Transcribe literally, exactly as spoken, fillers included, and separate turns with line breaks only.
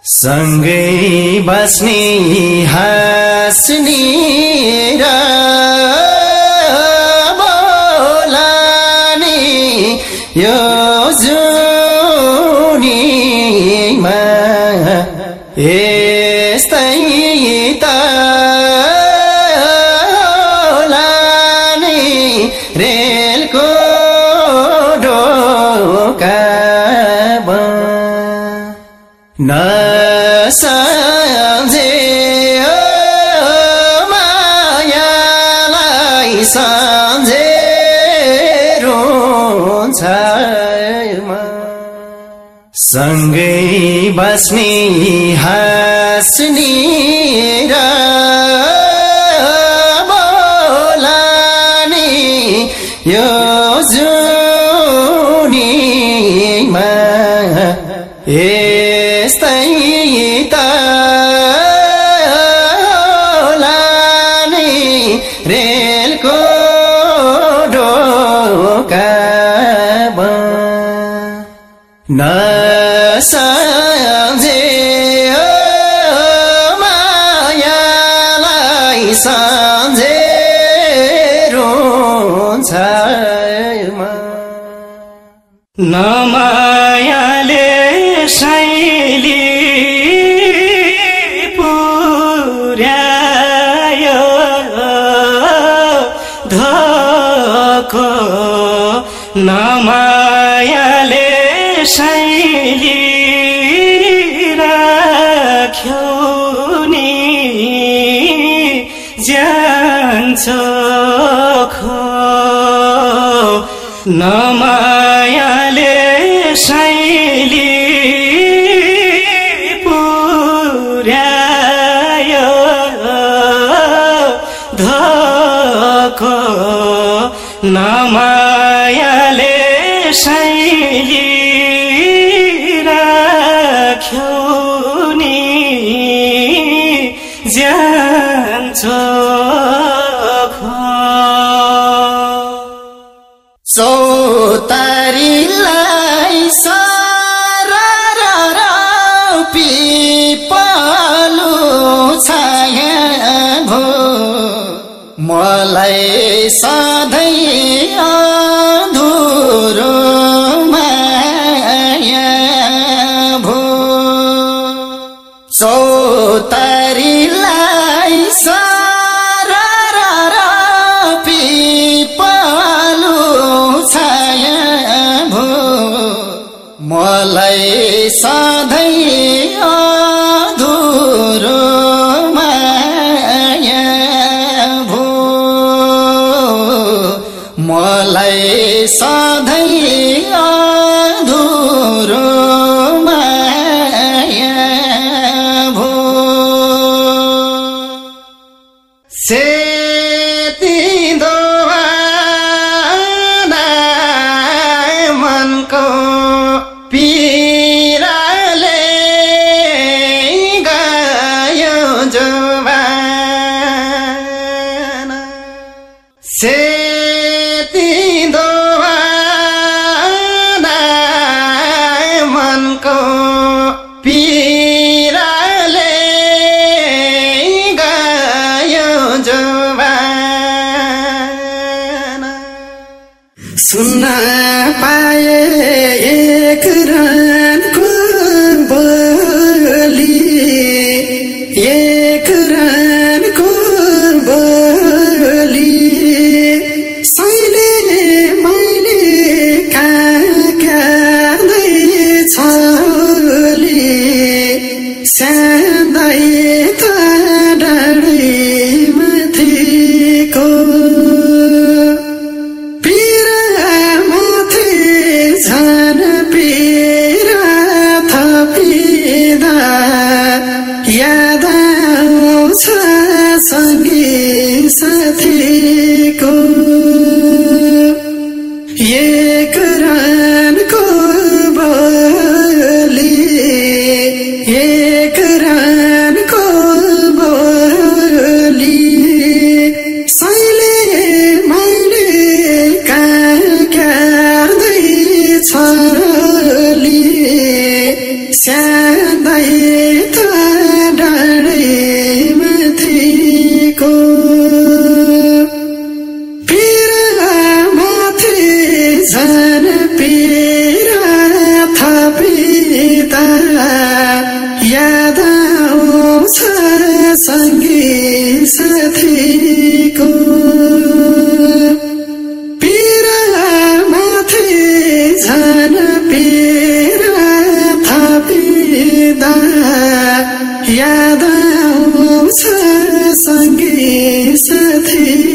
सँगै बस्ने हाँस्ने र बोलाने यो जुनीमा यस्तै त होला नि रेलको ढोकामा नसम्झे मायालाई सम्झेर हुन्छ सँगै बस्ने हाँस्ने र बोलाने यो जुनीमा यस्तै त होला नि रेलको ढोकामा नसम्झे मायालाई सम्झेर हुन्छ
नमायाले शैली पुर्यायो धोको नमायाले शैली राख्यो नि जान्छ खो नमायाले शैली पुर्यायो धोको नमायाले शैली राख्यो नि जान्छ
चौतारीलाई सरर पिपलु छाया भो मलाई सधैँ अधुरो माया भो चौतारीलाई सरर पिपलु छाया भो मलाई सधैँ अधुरो माया भो मलाई सधैँ अधुरो माया भो सेतिदो मनको पीराले गयो जवाना सेतिदो मनको पीराले गयो जवाना सुन्न पाए एक रानको बोली एक रानको बोली सैले मैले काकादै छोली स्यादै त डाँडै माथिको झन पीरा थपिँदा याद आउँछ सँगै साथीको एक रानको बोली एक रानको बोली सैले मैले काकादै छोली स्यादै बिर्दा याद आउँछ सँगै साथी